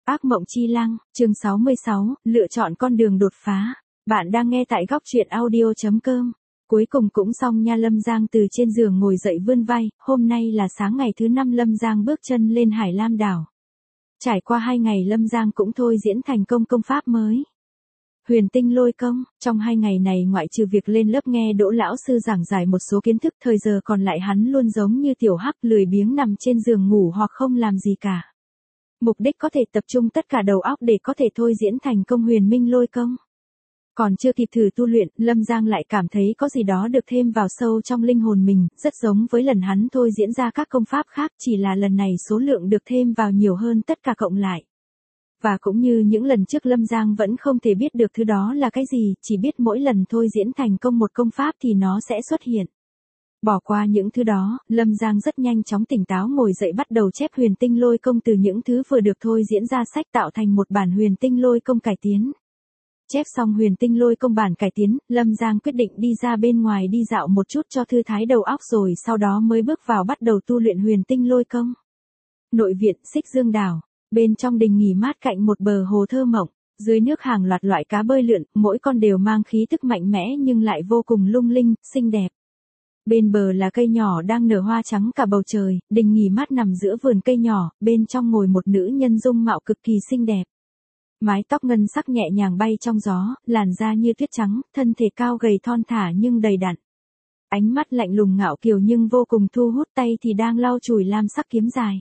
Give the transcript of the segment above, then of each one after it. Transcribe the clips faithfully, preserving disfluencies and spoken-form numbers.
Ác mộng chi lăng, chương sáu mươi sáu, lựa chọn con đường đột phá. Bạn đang nghe tại góc truyện audio chấm com. Cuối cùng cũng xong nha. Lâm Giang từ trên giường ngồi dậy vươn vai, hôm nay là sáng ngày thứ năm Lâm Giang bước chân lên Hải Lam đảo. Trải qua hai ngày Lâm Giang cũng thôi diễn thành công công pháp mới. Huyền tinh lôi công, trong hai ngày này ngoại trừ việc lên lớp nghe Đỗ lão sư giảng giải một số kiến thức, thời giờ còn lại hắn luôn giống như tiểu hắc lười biếng nằm trên giường ngủ hoặc không làm gì cả. Mục đích có thể tập trung tất cả đầu óc để có thể thôi diễn thành công huyền minh lôi công. Còn chưa kịp thử tu luyện, Lâm Giang lại cảm thấy có gì đó được thêm vào sâu trong linh hồn mình, rất giống với lần hắn thôi diễn ra các công pháp khác, chỉ là lần này số lượng được thêm vào nhiều hơn tất cả cộng lại. Và cũng như những lần trước Lâm Giang vẫn không thể biết được thứ đó là cái gì, chỉ biết mỗi lần thôi diễn thành công một công pháp thì nó sẽ xuất hiện. Bỏ qua những thứ đó, Lâm Giang rất nhanh chóng tỉnh táo ngồi dậy bắt đầu chép huyền tinh lôi công từ những thứ vừa được thôi diễn ra sách tạo thành một bản huyền tinh lôi công cải tiến. Chép xong huyền tinh lôi công bản cải tiến, Lâm Giang quyết định đi ra bên ngoài đi dạo một chút cho thư thái đầu óc rồi sau đó mới bước vào bắt đầu tu luyện huyền tinh lôi công. Nội viện Xích Dương đảo, bên trong đình nghỉ mát cạnh một bờ hồ thơ mộng, dưới nước hàng loạt loại cá bơi lượn, mỗi con đều mang khí tức mạnh mẽ nhưng lại vô cùng lung linh, xinh đẹp. Bên bờ là cây nhỏ đang nở hoa trắng cả bầu trời, đình nghỉ mát nằm giữa vườn cây nhỏ, bên trong ngồi một nữ nhân dung mạo cực kỳ xinh đẹp. Mái tóc ngân sắc nhẹ nhàng bay trong gió, làn da như tuyết trắng, thân thể cao gầy thon thả nhưng đầy đặn. Ánh mắt lạnh lùng ngạo kiều nhưng vô cùng thu hút, tay thì đang lau chùi lam sắc kiếm dài.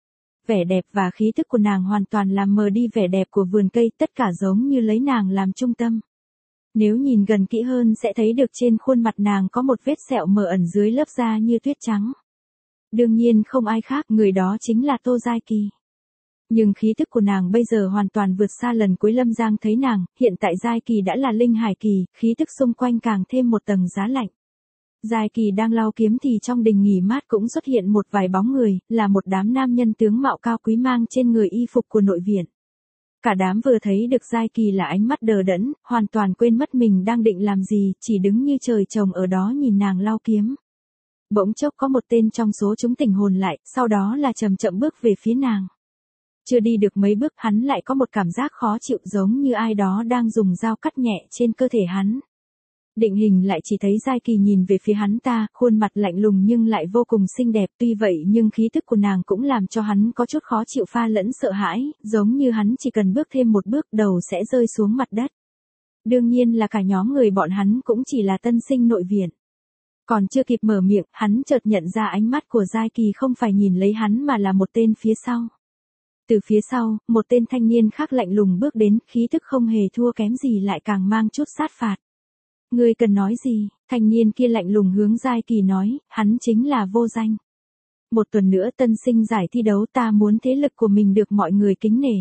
Vẻ đẹp và khí tức của nàng hoàn toàn làm mờ đi vẻ đẹp của vườn cây, tất cả giống như lấy nàng làm trung tâm. Nếu nhìn gần kỹ hơn sẽ thấy được trên khuôn mặt nàng có một vết sẹo mờ ẩn dưới lớp da như tuyết trắng. Đương nhiên không ai khác, người đó chính là Tô Giai Kỳ. Nhưng khí tức của nàng bây giờ hoàn toàn vượt xa lần cuối Lâm Giang thấy nàng, hiện tại Giai Kỳ đã là linh hải kỳ, khí tức xung quanh càng thêm một tầng giá lạnh. Giai Kỳ đang lau kiếm thì trong đình nghỉ mát cũng xuất hiện một vài bóng người, là một đám nam nhân tướng mạo cao quý mang trên người y phục của nội viện. Cả đám vừa thấy được Giai Kỳ là ánh mắt đờ đẫn, hoàn toàn quên mất mình đang định làm gì, chỉ đứng như trời trồng ở đó nhìn nàng lau kiếm. Bỗng chốc có một tên trong số chúng tỉnh hồn lại, sau đó là chậm chậm bước về phía nàng. Chưa đi được mấy bước hắn lại có một cảm giác khó chịu giống như ai đó đang dùng dao cắt nhẹ trên cơ thể hắn. Định hình lại chỉ thấy Giai Kỳ nhìn về phía hắn ta, khuôn mặt lạnh lùng nhưng lại vô cùng xinh đẹp, tuy vậy nhưng khí tức của nàng cũng làm cho hắn có chút khó chịu pha lẫn sợ hãi, giống như hắn chỉ cần bước thêm một bước đầu sẽ rơi xuống mặt đất. Đương nhiên là cả nhóm người bọn hắn cũng chỉ là tân sinh nội viện. Còn chưa kịp mở miệng, hắn chợt nhận ra ánh mắt của Giai Kỳ không phải nhìn lấy hắn mà là một tên phía sau. Từ phía sau, một tên thanh niên khác lạnh lùng bước đến, khí tức không hề thua kém gì lại càng mang chút sát phạt. Ngươi cần nói gì? Thanh niên kia lạnh lùng hướng Giai Kỳ nói, hắn chính là Vô Danh. Một tuần nữa tân sinh giải thi đấu, ta muốn thế lực của mình được mọi người kính nể.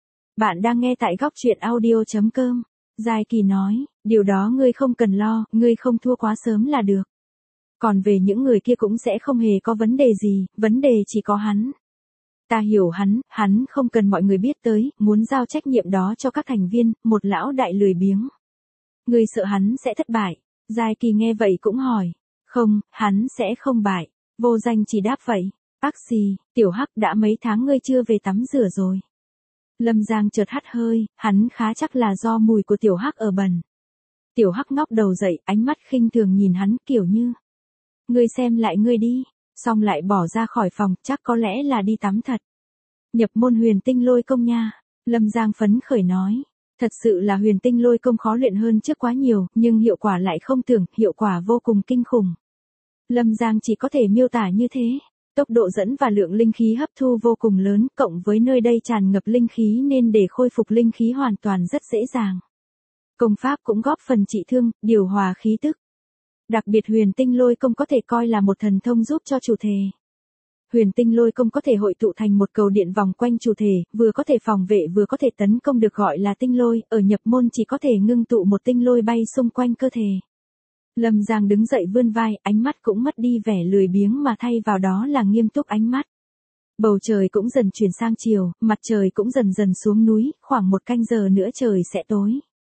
Bạn đang nghe tại góc truyện audio chấm com. Giai Kỳ nói, điều đó ngươi không cần lo, ngươi không thua quá sớm là được. Còn về những người kia cũng sẽ không hề có vấn đề gì, vấn đề chỉ có hắn. Ta hiểu hắn, hắn không cần mọi người biết tới, muốn giao trách nhiệm đó cho các thành viên, một lão đại lười biếng. Ngươi sợ hắn sẽ thất bại. Giai Kỳ nghe vậy cũng hỏi. Không, hắn sẽ không bại. Vô Danh chỉ đáp vậy. Ác gì, tiểu hắc đã mấy tháng ngươi chưa về tắm rửa rồi. Lâm Giang chợt hắt hơi, hắn khá chắc là do mùi của tiểu hắc ở bẩn. Tiểu hắc ngóc đầu dậy, ánh mắt khinh thường nhìn hắn kiểu như. Ngươi xem lại ngươi đi, xong lại bỏ ra khỏi phòng, chắc có lẽ là đi tắm thật. Nhập môn huyền tinh lôi công nha. Lâm Giang phấn khởi nói. Thật sự là huyền tinh lôi công khó luyện hơn trước quá nhiều, nhưng hiệu quả lại không tưởng, hiệu quả vô cùng kinh khủng. Lâm Giang chỉ có thể miêu tả như thế. Tốc độ dẫn và lượng linh khí hấp thu vô cùng lớn, cộng với nơi đây tràn ngập linh khí nên để khôi phục linh khí hoàn toàn rất dễ dàng. Công pháp cũng góp phần trị thương, điều hòa khí tức. Đặc biệt huyền tinh lôi công có thể coi là một thần thông giúp cho chủ thể. Huyền tinh lôi công có thể hội tụ thành một cầu điện vòng quanh chủ thể, vừa có thể phòng vệ vừa có thể tấn công được gọi là tinh lôi, ở nhập môn chỉ có thể ngưng tụ một tinh lôi bay xung quanh cơ thể. Lâm Giang đứng dậy vươn vai, ánh mắt cũng mất đi vẻ lười biếng mà thay vào đó là nghiêm túc ánh mắt. Bầu trời cũng dần chuyển sang chiều, mặt trời cũng dần dần xuống núi, khoảng một canh giờ nữa trời sẽ tối.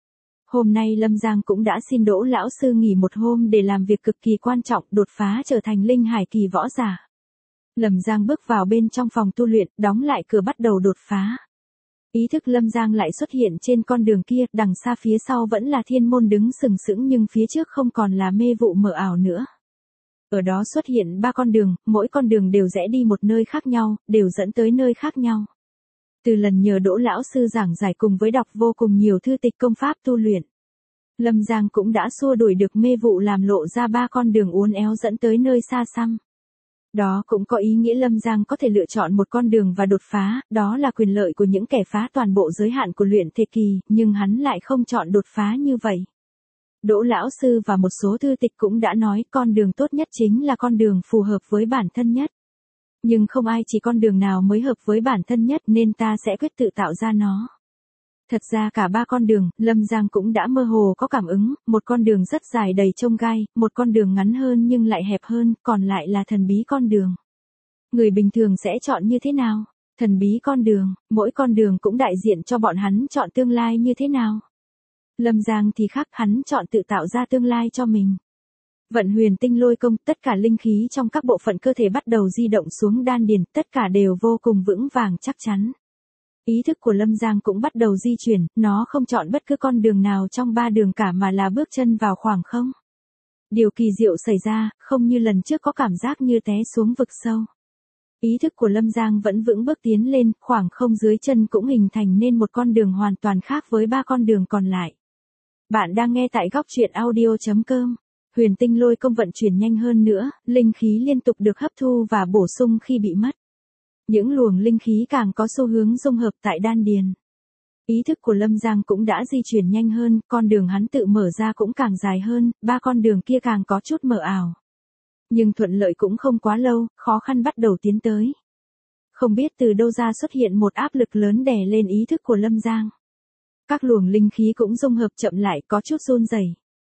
Hôm nay Lâm Giang cũng đã xin Đỗ lão sư nghỉ một hôm để làm việc cực kỳ quan trọng, đột phá trở thành linh hải kỳ võ giả. Lâm Giang bước vào bên trong phòng tu luyện, đóng lại cửa bắt đầu đột phá. Ý thức Lâm Giang lại xuất hiện trên con đường kia, đằng xa phía sau vẫn là thiên môn đứng sừng sững nhưng phía trước không còn là mê vụ mờ ảo nữa. Ở đó xuất hiện ba con đường, mỗi con đường đều rẽ đi một nơi khác nhau, đều dẫn tới nơi khác nhau. Từ lần nhờ Đỗ lão sư giảng giải cùng với đọc vô cùng nhiều thư tịch công pháp tu luyện, Lâm Giang cũng đã xua đuổi được mê vụ làm lộ ra ba con đường uốn éo dẫn tới nơi xa xăm. Đó cũng có ý nghĩa Lâm Giang có thể lựa chọn một con đường và đột phá, đó là quyền lợi của những kẻ phá toàn bộ giới hạn của luyện thể kỳ, nhưng hắn lại không chọn đột phá như vậy. Đỗ lão sư và một số thư tịch cũng đã nói con đường tốt nhất chính là con đường phù hợp với bản thân nhất. Nhưng không ai chỉ con đường nào mới hợp với bản thân nhất nên ta sẽ quyết tự tạo ra nó. Thật ra cả ba con đường, Lâm Giang cũng đã mơ hồ có cảm ứng, một con đường rất dài đầy chông gai, một con đường ngắn hơn nhưng lại hẹp hơn, còn lại là thần bí con đường. Người bình thường sẽ chọn như thế nào? Thần bí con đường, mỗi con đường cũng đại diện cho bọn hắn chọn tương lai như thế nào? Lâm Giang thì khác, hắn chọn tự tạo ra tương lai cho mình. Vận huyền tinh lôi công, tất cả linh khí trong các bộ phận cơ thể bắt đầu di động xuống đan điền, tất cả đều vô cùng vững vàng chắc chắn. Ý thức của Lâm Giang cũng bắt đầu di chuyển, nó không chọn bất cứ con đường nào trong ba đường cả mà là bước chân vào khoảng không. Điều kỳ diệu xảy ra, không như lần trước có cảm giác như té xuống vực sâu. Ý thức của Lâm Giang vẫn vững bước tiến lên, khoảng không dưới chân cũng hình thành nên một con đường hoàn toàn khác với ba con đường còn lại. Bạn đang nghe tại góc truyện audio chấm com. Huyền tinh lôi công vận chuyển nhanh hơn nữa, linh khí liên tục được hấp thu và bổ sung khi bị mất. Những luồng linh khí càng có xu hướng dung hợp tại đan điền. Ý thức của Lâm Giang cũng đã di chuyển nhanh hơn, con đường hắn tự mở ra cũng càng dài hơn, ba con đường kia càng có chút mờ ảo. Nhưng thuận lợi cũng không quá lâu, khó khăn bắt đầu tiến tới. Không biết từ đâu ra xuất hiện một áp lực lớn đè lên ý thức của Lâm Giang. Các luồng linh khí cũng dung hợp chậm lại, có chút run rẩy.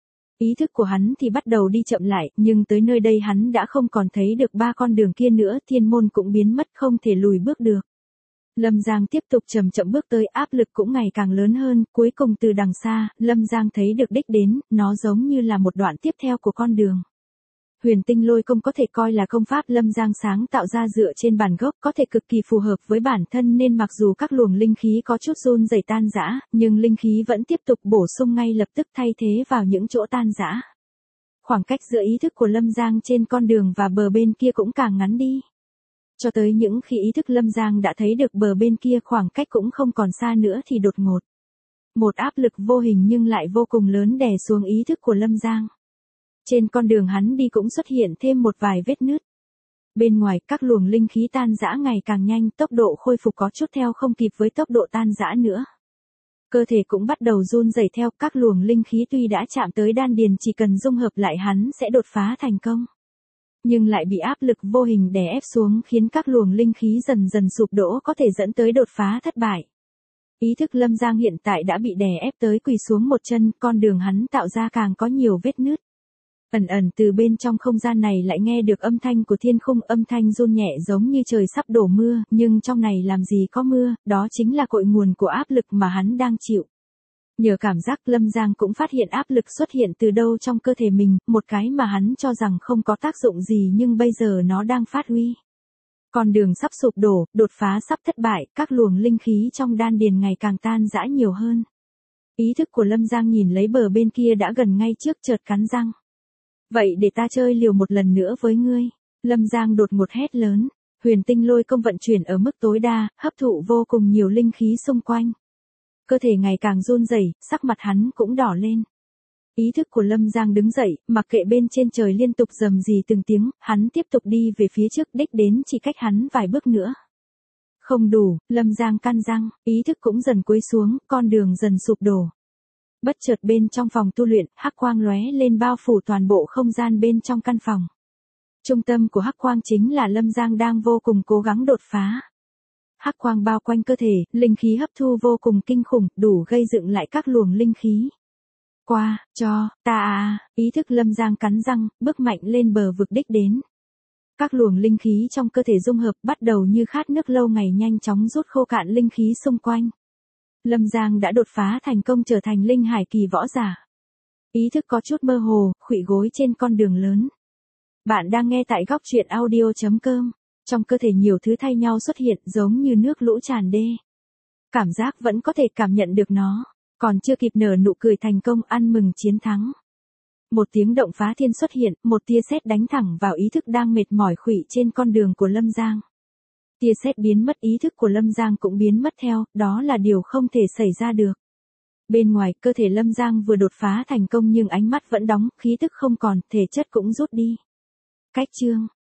Ý thức của hắn thì bắt đầu đi chậm lại, nhưng tới nơi đây hắn đã không còn thấy được ba con đường kia nữa, thiên môn cũng biến mất, không thể lùi bước được. Lâm Giang tiếp tục chậm chậm bước tới, áp lực cũng ngày càng lớn hơn, cuối cùng từ đằng xa, Lâm Giang thấy được đích đến, nó giống như là một đoạn tiếp theo của con đường. Huyền tinh lôi công có thể coi là công pháp Lâm Giang sáng tạo ra dựa trên bản gốc, có thể cực kỳ phù hợp với bản thân nên mặc dù các luồng linh khí có chút run rẩy tan rã, nhưng linh khí vẫn tiếp tục bổ sung ngay lập tức thay thế vào những chỗ tan rã. Khoảng cách giữa ý thức của Lâm Giang trên con đường và bờ bên kia cũng càng ngắn đi. Cho tới những khi ý thức Lâm Giang đã thấy được bờ bên kia, khoảng cách cũng không còn xa nữa thì đột ngột. Một áp lực vô hình nhưng lại vô cùng lớn đè xuống ý thức của Lâm Giang. Trên con đường hắn đi cũng xuất hiện thêm một vài vết nứt. Bên ngoài, các luồng linh khí tan rã ngày càng nhanh, tốc độ khôi phục có chút theo không kịp với tốc độ tan rã nữa. Cơ thể cũng bắt đầu run rẩy theo, các luồng linh khí tuy đã chạm tới đan điền chỉ cần dung hợp lại hắn sẽ đột phá thành công. Nhưng lại bị áp lực vô hình đè ép xuống khiến các luồng linh khí dần dần sụp đổ, có thể dẫn tới đột phá thất bại. Ý thức Lâm Giang hiện tại đã bị đè ép tới quỳ xuống một chân, con đường hắn tạo ra càng có nhiều vết nứt. Ẩn ẩn từ bên trong không gian này lại nghe được âm thanh của thiên khung, âm thanh run nhẹ giống như trời sắp đổ mưa, nhưng trong này làm gì có mưa, đó chính là cội nguồn của áp lực mà hắn đang chịu. Nhờ cảm giác, Lâm Giang cũng phát hiện áp lực xuất hiện từ đâu trong cơ thể mình, một cái mà hắn cho rằng không có tác dụng gì nhưng bây giờ nó đang phát huy. Con đường sắp sụp đổ, đột phá sắp thất bại, các luồng linh khí trong đan điền ngày càng tan rã nhiều hơn. Ý thức của Lâm Giang nhìn lấy bờ bên kia đã gần ngay trước, chợt cắn răng. Vậy để ta chơi liều một lần nữa với ngươi. Lâm Giang đột ngột hét lớn. Huyền tinh lôi công vận chuyển ở mức tối đa, hấp thụ vô cùng nhiều linh khí xung quanh. Cơ thể ngày càng run rẩy, sắc mặt hắn cũng đỏ lên. Ý thức của Lâm Giang đứng dậy, mặc kệ bên trên trời liên tục rầm rì từng tiếng, hắn tiếp tục đi về phía trước, đích đến chỉ cách hắn vài bước nữa. Không đủ, Lâm Giang căn răng, ý thức cũng dần cúi xuống, con đường dần sụp đổ. Bất chợt bên trong phòng tu luyện, hắc quang lóe lên bao phủ toàn bộ không gian bên trong căn phòng. Trung tâm của hắc quang chính là Lâm Giang đang vô cùng cố gắng đột phá. Hắc quang bao quanh cơ thể, linh khí hấp thu vô cùng kinh khủng, đủ gây dựng lại các luồng linh khí. Qua, cho, ta à, ý thức Lâm Giang cắn răng, bước mạnh lên bờ vực đích đến. Các luồng linh khí trong cơ thể dung hợp bắt đầu như khát nước lâu ngày nhanh chóng rút khô cạn linh khí xung quanh. Lâm Giang đã đột phá thành công trở thành linh hải kỳ võ giả. Ý thức có chút mơ hồ, khuỵu gối trên con đường lớn. Bạn đang nghe tại góc truyện audio chấm com. Trong cơ thể nhiều thứ thay nhau xuất hiện giống như nước lũ tràn đê. cảm giác vẫn có thể cảm nhận được nó, còn chưa kịp nở nụ cười thành công ăn mừng chiến thắng. Một tiếng động phá thiên xuất hiện, một tia sét đánh thẳng vào ý thức đang mệt mỏi khuỵu trên con đường của Lâm Giang. Tia sét biến mất, ý thức của Lâm Giang cũng biến mất theo, đó là điều không thể xảy ra được. Bên ngoài, cơ thể Lâm Giang vừa đột phá thành công nhưng ánh mắt vẫn đóng, khí tức không còn, thể chất cũng rút đi. Cách chương